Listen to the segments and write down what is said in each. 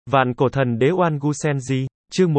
Vạn cổ thần đế Oan Gu Senji, chương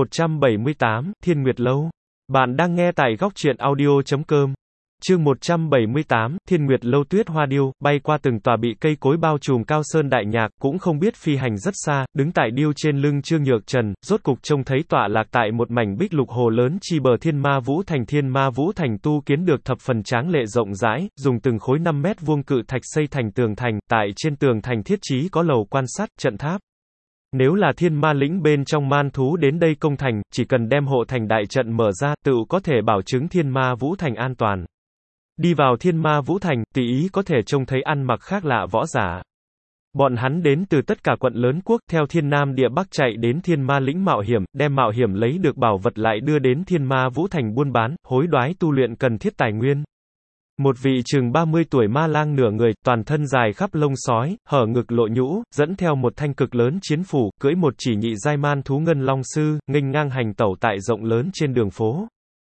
178, Thiên Nguyệt Lâu. Bạn đang nghe tại góc truyện audio.com. Chương 178, Thiên Nguyệt Lâu. Tuyết Hoa Điêu, bay qua từng tòa bị cây cối bao trùm cao sơn đại nhạc, cũng không biết phi hành rất xa, đứng tại điêu trên lưng Trương Nhược Trần, rốt cục trông thấy tọa lạc tại một mảnh bích lục hồ lớn chi bờ Thiên Ma Vũ Thành. Thiên Ma Vũ Thành tu kiến được thập phần tráng lệ rộng rãi, dùng từng khối 5 mét vuông cự thạch xây thành tường thành, tại trên tường thành thiết trí có lầu quan sát, trận tháp. Nếu là thiên ma lĩnh bên trong man thú đến đây công thành, chỉ cần đem hộ thành đại trận mở ra, tự có thể bảo chứng Thiên Ma Vũ Thành an toàn. Đi vào Thiên Ma Vũ Thành, tùy ý có thể trông thấy ăn mặc khác lạ võ giả. Bọn hắn đến từ tất cả quận lớn quốc, theo thiên nam địa bắc chạy đến thiên ma lĩnh mạo hiểm, đem mạo hiểm lấy được bảo vật lại đưa đến Thiên Ma Vũ Thành buôn bán, hối đoái tu luyện cần thiết tài nguyên. Một vị chừng 30 tuổi ma lang nửa người, toàn thân dài khắp lông sói, hở ngực lộ nhũ, dẫn theo một thanh cực lớn chiến phủ, cưỡi một chỉ nhị giai man thú ngân long sư, nghênh ngang hành tẩu tại rộng lớn trên đường phố.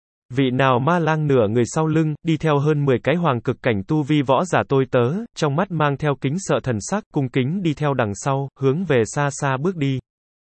Vị nào ma lang nửa người sau lưng, đi theo hơn 10 cái hoàng cực cảnh tu vi võ giả tôi tớ, trong mắt mang theo kính sợ thần sắc, cung kính đi theo đằng sau, hướng về xa xa bước đi.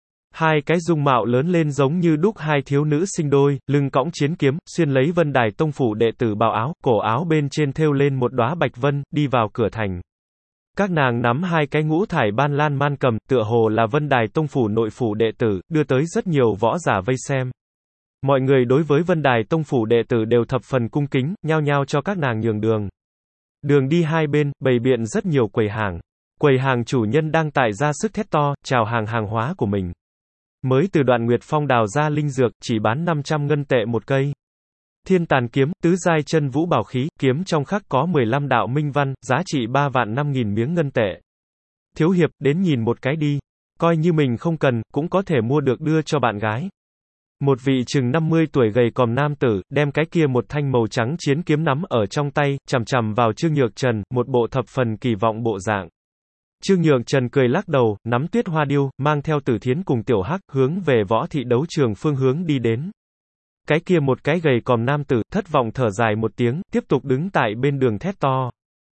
Hai cái dung mạo lớn lên giống như đúc hai thiếu nữ sinh đôi, lưng cõng chiến kiếm, xuyên lấy Vân Đài Tông phủ đệ tử bào áo, cổ áo bên trên thêu lên một đóa bạch vân, đi vào cửa thành. Các nàng nắm hai cái ngũ thải ban lan man cầm, tựa hồ là Vân Đài Tông phủ nội phủ đệ tử, đưa tới rất nhiều võ giả vây xem. Mọi người đối với Vân Đài Tông phủ đệ tử đều thập phần cung kính, nhao nhao cho các nàng nhường đường. Đường đi hai bên, bày biện rất nhiều quầy hàng. Quầy hàng chủ nhân đang tại ra sức thét to, chào hàng hóa của mình. Mới từ Đoạn Nguyệt Phong đào ra linh dược, chỉ bán 500 ngân tệ một cây. Thiên Tàn kiếm, tứ giai chân vũ bảo khí, kiếm trong khắc có 15 đạo minh văn, giá trị 3.000.000 miếng ngân tệ. Thiếu hiệp, đến nhìn một cái đi. Coi như mình không cần, cũng có thể mua được đưa cho bạn gái. Một vị chừng 50 tuổi gầy còm nam tử, đem cái kia một thanh màu trắng chiến kiếm nắm ở trong tay, chằm chằm vào Trương Nhược Trần, một bộ thập phần kỳ vọng bộ dạng. Trương Nhược Trần cười lắc đầu, nắm Tuyết Hoa Điêu, mang theo Tử Thiến cùng Tiểu Hắc, hướng về võ thị đấu trường phương hướng đi đến. Cái kia một cái gầy còm nam tử, thất vọng thở dài một tiếng, tiếp tục đứng tại bên đường thét to.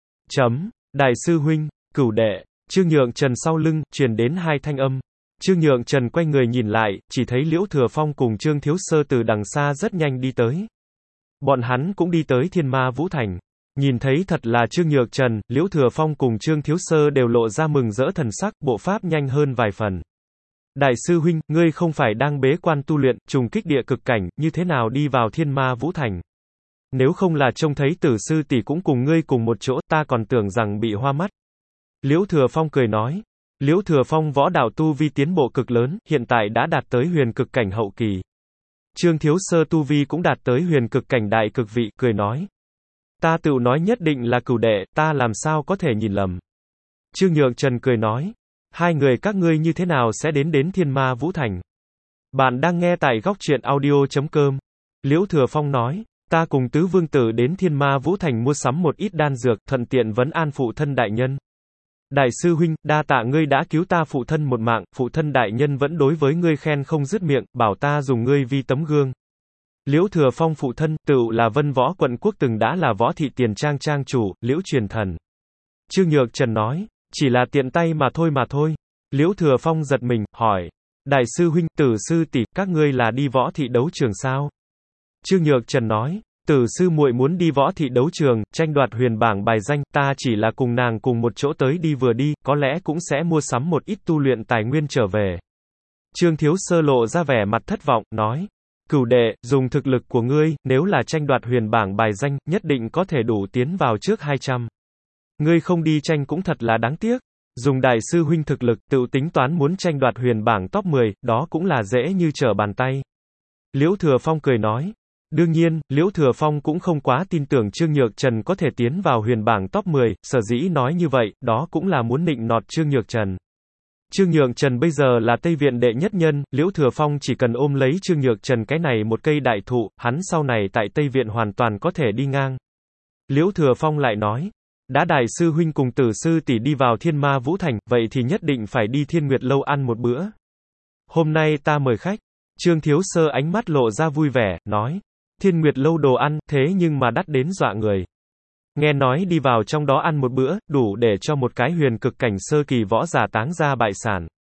Đại sư huynh, Cửu đệ. Trương Nhược Trần sau lưng, truyền đến hai thanh âm. Trương Nhược Trần quay người nhìn lại, chỉ thấy Liễu Thừa Phong cùng Trương Thiếu Sơ từ đằng xa rất nhanh đi tới. Bọn hắn cũng đi tới Thiên Ma Vũ Thành. Nhìn thấy thật là Trương Nhược Trần, Liễu Thừa Phong cùng Trương Thiếu Sơ đều lộ ra mừng rỡ thần sắc, bộ pháp nhanh hơn vài phần. Đại sư huynh, ngươi không phải đang bế quan tu luyện, trùng kích địa cực cảnh, như thế nào đi vào Thiên Ma Vũ Thành? Nếu không là trông thấy Tử sư tỷ cũng cùng ngươi cùng một chỗ, ta còn tưởng rằng bị hoa mắt. Liễu Thừa Phong cười nói. Liễu Thừa Phong võ đạo tu vi tiến bộ cực lớn, hiện tại đã đạt tới huyền cực cảnh hậu kỳ. Trương Thiếu Sơ tu vi cũng đạt tới huyền cực cảnh đại cực vị, cười nói. Ta tự nói nhất định là Cửu đệ, ta làm sao có thể nhìn lầm. Trương Nhược Trần cười nói. Hai người các ngươi như thế nào sẽ đến Thiên Ma Vũ Thành? Bạn đang nghe tại góc truyện audio.com. Liễu Thừa Phong nói. Ta cùng tứ vương tử đến Thiên Ma Vũ Thành mua sắm một ít đan dược, thuận tiện vấn an phụ thân đại nhân. Đại sư huynh, đa tạ ngươi đã cứu ta phụ thân một mạng, phụ thân đại nhân vẫn đối với ngươi khen không dứt miệng, bảo ta dùng ngươi vi tấm gương. Liễu Thừa Phong phụ thân, tựu là Vân Võ quận quốc từng đã là Võ thị tiền trang trang chủ, Liễu Truyền Thần. Trương Nhược Trần nói, chỉ là tiện tay mà thôi. Liễu Thừa Phong giật mình, hỏi, đại sư huynh, Tử sư tỷ, các ngươi là đi Võ thị đấu trường sao? Trương Nhược Trần nói, Tử sư muội muốn đi Võ thị đấu trường, tranh đoạt huyền bảng bài danh, ta chỉ là cùng nàng cùng một chỗ tới đi vừa đi, có lẽ cũng sẽ mua sắm một ít tu luyện tài nguyên trở về. Trương Thiếu Sơ lộ ra vẻ mặt thất vọng, nói, Cửu đệ, dùng thực lực của ngươi, nếu là tranh đoạt huyền bảng bài danh, nhất định có thể đủ tiến vào trước 200. Ngươi không đi tranh cũng thật là đáng tiếc. Dùng đại sư huynh thực lực, tự tính toán muốn tranh đoạt huyền bảng top 10, đó cũng là dễ như trở bàn tay. Liễu Thừa Phong cười nói. Đương nhiên, Liễu Thừa Phong cũng không quá tin tưởng Trương Nhược Trần có thể tiến vào huyền bảng top 10, sở dĩ nói như vậy, đó cũng là muốn nịnh nọt Trương Nhược Trần. Trương Nhược Trần bây giờ là Tây Viện đệ nhất nhân, Liễu Thừa Phong chỉ cần ôm lấy Trương Nhược Trần cái này một cây đại thụ, hắn sau này tại Tây Viện hoàn toàn có thể đi ngang. Liễu Thừa Phong lại nói, đã đại sư huynh cùng Tử sư tỷ đi vào Thiên Ma Vũ Thành, vậy thì nhất định phải đi Thiên Nguyệt Lâu ăn một bữa. Hôm nay ta mời khách. Trương Thiếu Sơ ánh mắt lộ ra vui vẻ, nói, Thiên Nguyệt Lâu đồ ăn, thế nhưng mà đắt đến dọa người. Nghe nói đi vào trong đó ăn một bữa, đủ để cho một cái huyền cực cảnh sơ kỳ võ giả táng ra bại sản.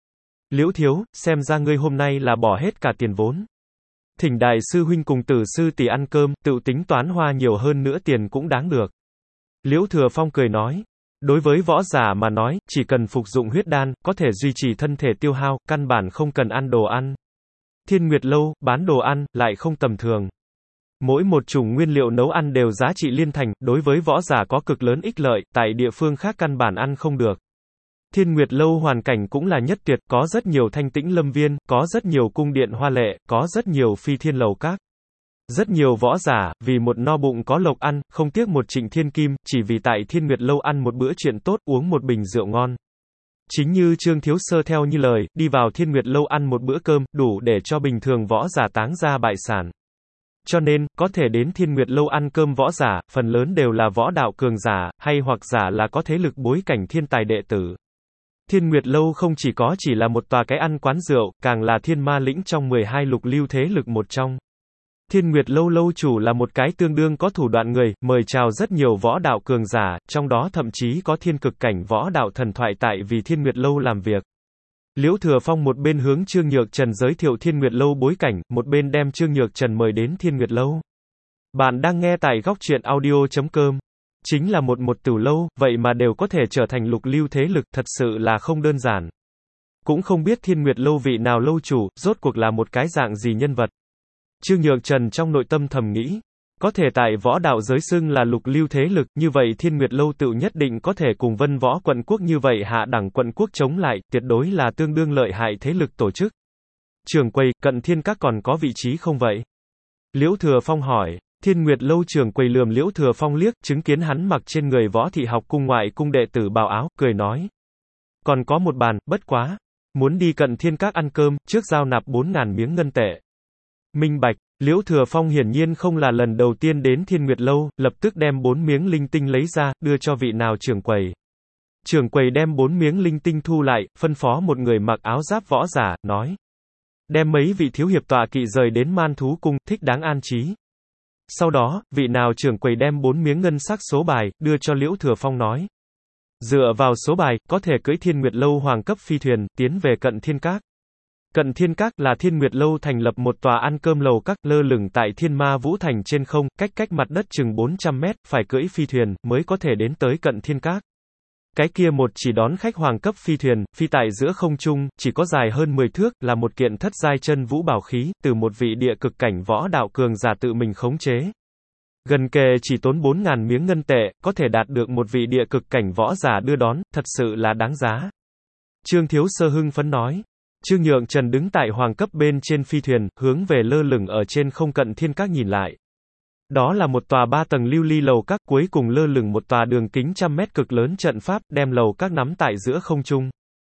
Liễu thiếu, xem ra ngươi hôm nay là bỏ hết cả tiền vốn. Thỉnh đại sư huynh cùng tử sư tỷ ăn cơm, tự tính toán hoa nhiều hơn nữa tiền cũng đáng được. Liễu Thừa Phong cười nói. Đối với võ giả mà nói, chỉ cần phục dụng huyết đan, có thể duy trì thân thể tiêu hao, căn bản không cần ăn đồ ăn. Thiên Nguyệt Lâu, bán đồ ăn, lại không tầm thường. Mỗi một chủng nguyên liệu nấu ăn đều giá trị liên thành, đối với võ giả có cực lớn ích lợi, tại địa phương khác căn bản ăn không được. Thiên Nguyệt Lâu hoàn cảnh cũng là nhất tuyệt, có rất nhiều thanh tĩnh lâm viên, có rất nhiều cung điện hoa lệ, có rất nhiều phi thiên lầu các. Rất nhiều võ giả, vì một no bụng có lộc ăn, không tiếc một trịnh thiên kim, chỉ vì tại Thiên Nguyệt Lâu ăn một bữa chuyện tốt, uống một bình rượu ngon. Chính như Trương Thiếu Sơ theo như lời, đi vào Thiên Nguyệt Lâu ăn một bữa cơm, đủ để cho bình thường võ giả táng ra bại sản. Cho nên, có thể đến Thiên Nguyệt Lâu ăn cơm võ giả, phần lớn đều là võ đạo cường giả, hay hoặc giả là có thế lực bối cảnh thiên tài đệ tử. Thiên Nguyệt Lâu không chỉ là một tòa cái ăn quán rượu, càng là thiên ma lĩnh trong 12 lục lưu thế lực một trong. Thiên Nguyệt Lâu lâu chủ là một cái tương đương có thủ đoạn người, mời chào rất nhiều võ đạo cường giả, trong đó thậm chí có thiên cực cảnh võ đạo thần thoại tại vì Thiên Nguyệt Lâu làm việc. Liễu Thừa Phong một bên hướng Trương Nhược Trần giới thiệu Thiên Nguyệt Lâu bối cảnh, một bên đem Trương Nhược Trần mời đến Thiên Nguyệt Lâu. Bạn đang nghe tại góc truyện audio.com. Chính là một tử lâu, vậy mà đều có thể trở thành lục lưu thế lực, thật sự là không đơn giản. Cũng không biết Thiên Nguyệt Lâu vị nào lâu chủ, rốt cuộc là một cái dạng gì nhân vật. Trương Nhược Trần trong nội tâm thầm nghĩ, có thể tại võ đạo giới xưng là lục lưu thế lực, như vậy Thiên Nguyệt Lâu tự nhất định có thể cùng Vân Võ quận quốc như vậy hạ đẳng quận quốc chống lại, tuyệt đối là tương đương lợi hại thế lực tổ chức. Trưởng quầy, Cận Thiên Các còn có vị trí không vậy? Liễu Thừa Phong hỏi. Thiên Nguyệt Lâu trưởng quầy lườm Liễu Thừa Phong liếc, chứng kiến hắn mặc trên người Võ Thị Học Cung ngoại cung đệ tử bào áo, cười nói. Còn có một bàn, bất quá. Muốn đi Cận Thiên Các ăn cơm, trước giao nạp 4.000 miếng ngân tệ. Minh bạch, Liễu Thừa Phong hiển nhiên không là lần đầu tiên đến Thiên Nguyệt Lâu, lập tức đem 4 miếng linh tinh lấy ra, đưa cho vị nào trưởng quầy. Trưởng quầy đem 4 miếng linh tinh thu lại, phân phó một người mặc áo giáp võ giả, nói. Đem mấy vị thiếu hiệp tọa kỵ rời đến Man Thú Cung, thích đáng an trí. Sau đó, vị nào trưởng quầy đem 4 miếng ngân sắc số bài, đưa cho Liễu Thừa Phong nói. Dựa vào số bài, có thể cưỡi Thiên Nguyệt Lâu hoàng cấp phi thuyền, tiến về Cận Thiên Các. Cận Thiên Các là Thiên Nguyệt Lâu thành lập một tòa ăn cơm lầu các lơ lửng tại Thiên Ma Vũ Thành trên không, cách mặt đất chừng 400 mét, phải cưỡi phi thuyền, mới có thể đến tới Cận Thiên Các. Cái kia một chỉ đón khách hoàng cấp phi thuyền, phi tại giữa không trung, chỉ có dài hơn 10 thước, là một kiện thất giai chân vũ bảo khí, từ một vị địa cực cảnh võ đạo cường giả tự mình khống chế. Gần kề chỉ tốn 4.000 miếng ngân tệ, có thể đạt được một vị địa cực cảnh võ giả đưa đón, thật sự là đáng giá. Trương Thiếu Sơ hưng phấn nói. Trương Nhượng Trần đứng tại hoàng cấp bên trên phi thuyền, hướng về lơ lửng ở trên không Cận Thiên Các nhìn lại. Đó là một tòa 3 tầng lưu ly lầu các, cuối cùng lơ lửng một tòa đường kính trăm mét cực lớn trận pháp, đem lầu các nắm tại giữa không trung.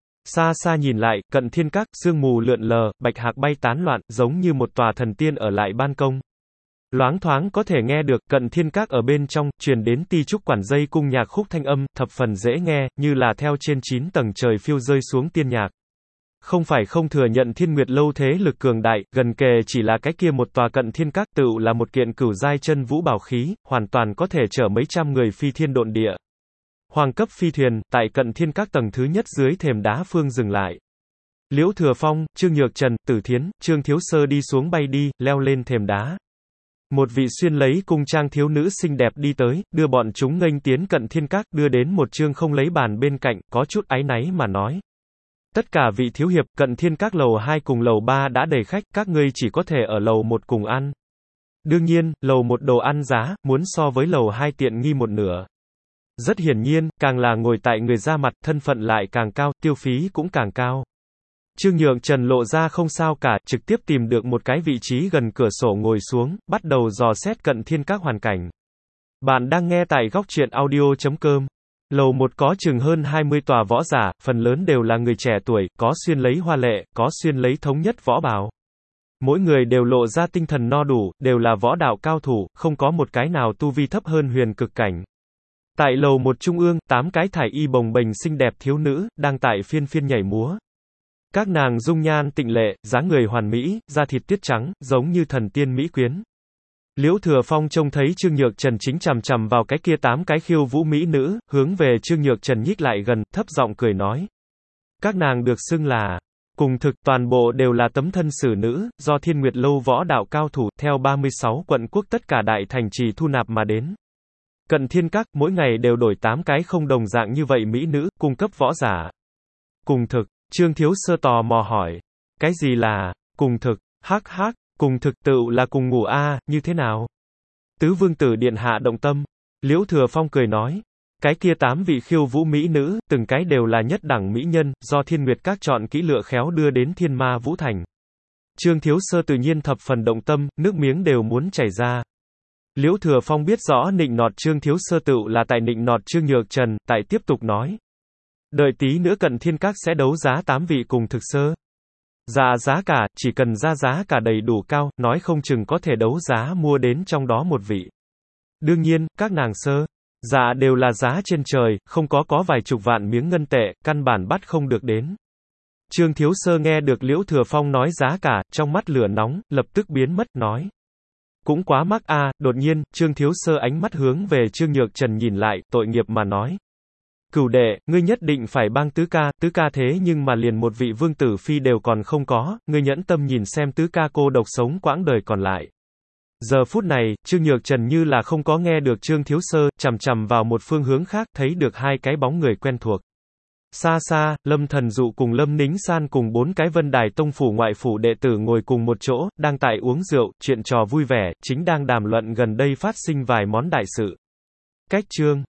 Xa xa nhìn lại, Cận Thiên Các, sương mù lượn lờ, bạch hạc bay tán loạn, giống như một tòa thần tiên ở lại ban công. Loáng thoáng có thể nghe được, Cận Thiên Các ở bên trong, truyền đến ti trúc quản dây cung nhạc khúc thanh âm, thập phần dễ nghe, như là theo trên 9 tầng trời phiêu rơi xuống tiên nhạc. Không phải không thừa nhận Thiên Nguyệt Lâu thế lực cường đại, gần kề chỉ là cái kia một tòa Cận Thiên Các, tựu là một kiện cửu giai chân vũ bảo khí, hoàn toàn có thể chở mấy trăm người phi thiên độn địa. Hoàng cấp phi thuyền, tại Cận Thiên Các tầng thứ nhất dưới thềm đá phương dừng lại. Liễu Thừa Phong, Trương Nhược Trần, Tử Thiến, Trương Thiếu Sơ đi xuống bay đi, leo lên thềm đá. Một vị xuyên lấy cung trang thiếu nữ xinh đẹp đi tới, đưa bọn chúng nghênh tiến Cận Thiên Các, đưa đến một chương không lấy bàn bên cạnh, có chút áy náy mà nói. Tất cả vị thiếu hiệp, Cận Thiên Các lầu 2 cùng lầu 3 đã đầy khách, các ngươi chỉ có thể ở lầu 1 cùng ăn. Đương nhiên, lầu 1 đồ ăn giá, muốn so với lầu 2 tiện nghi một nửa. Rất hiển nhiên, càng là ngồi tại người ra mặt, thân phận lại càng cao, tiêu phí cũng càng cao. Trương Nhượng Trần lộ ra không sao cả, trực tiếp tìm được một cái vị trí gần cửa sổ ngồi xuống, bắt đầu dò xét Cận Thiên Các hoàn cảnh. Bạn đang nghe tại góc truyện audio.com. Lầu 1 có chừng hơn 20 tòa võ giả, phần lớn đều là người trẻ tuổi, có xuyên lấy hoa lệ, có xuyên lấy thống nhất võ bào. Mỗi người đều lộ ra tinh thần no đủ, đều là võ đạo cao thủ, không có một cái nào tu vi thấp hơn huyền cực cảnh. Tại lầu 1 trung ương, 8 cái thải y bồng bềnh xinh đẹp thiếu nữ, đang tại phiên nhảy múa. Các nàng dung nhan tịnh lệ, dáng người hoàn mỹ, da thịt tuyết trắng, giống như thần tiên mỹ quyến. Liễu Thừa Phong trông thấy Trương Nhược Trần chính chằm chằm vào cái kia 8 cái khiêu vũ mỹ nữ, hướng về Trương Nhược Trần nhích lại gần, thấp giọng cười nói. Các nàng được xưng là Cùng thực, toàn bộ đều là tấm thân xử nữ, do Thiên Nguyệt Lâu võ đạo cao thủ, theo 36 quận quốc tất cả đại thành trì thu nạp mà đến. Cận Thiên Các, mỗi ngày đều đổi 8 cái không đồng dạng như vậy mỹ nữ, cung cấp võ giả. Cùng thực, Trương Thiếu Sơ tò mò hỏi. Cái gì là, cùng thực, hắc hắc, cùng thực tựu là cùng ngủ a, như thế nào? Tứ Vương Tử Điện Hạ động tâm. Liễu Thừa Phong cười nói. Cái kia 8 vị khiêu vũ mỹ nữ, từng cái đều là nhất đẳng mỹ nhân, do Thiên Nguyệt Các chọn kỹ lựa khéo đưa đến Thiên Ma Vũ Thành. Trương Thiếu Sơ tự nhiên thập phần động tâm, nước miếng đều muốn chảy ra. Liễu Thừa Phong biết rõ nịnh nọt Trương Thiếu Sơ tựu là tại nịnh nọt Trương Nhược Trần, tại tiếp tục nói. Đợi tí nữa Cận Thiên Các sẽ đấu giá 8 vị cùng thực sơ. Dạ giá cả, chỉ cần ra giá cả đầy đủ cao, nói không chừng có thể đấu giá mua đến trong đó một vị. Đương nhiên, các nàng sơ. Dạ đều là giá trên trời, không có vài chục vạn miếng ngân tệ, căn bản bắt không được đến. Trương Thiếu Sơ nghe được Liễu Thừa Phong nói giá cả, trong mắt lửa nóng, lập tức biến mất, nói. Cũng quá mắc a. Đột nhiên, Trương Thiếu Sơ ánh mắt hướng về Trương Nhược Trần nhìn lại, tội nghiệp mà nói. Cửu đệ, ngươi nhất định phải bang tứ ca thế nhưng mà liền một vị vương tử phi đều còn không có, ngươi nhẫn tâm nhìn xem tứ ca cô độc sống quãng đời còn lại. Giờ phút này, Trương Nhược Trần như là không có nghe được Trương Thiếu Sơ, chằm chằm vào một phương hướng khác, thấy được hai cái bóng người quen thuộc. Xa xa, Lâm Thần Dụ cùng Lâm Nính San cùng 4 cái Vân Đài Tông phủ ngoại phủ đệ tử ngồi cùng một chỗ, đang tại uống rượu, chuyện trò vui vẻ, chính đang đàm luận gần đây phát sinh vài món đại sự. Cách chương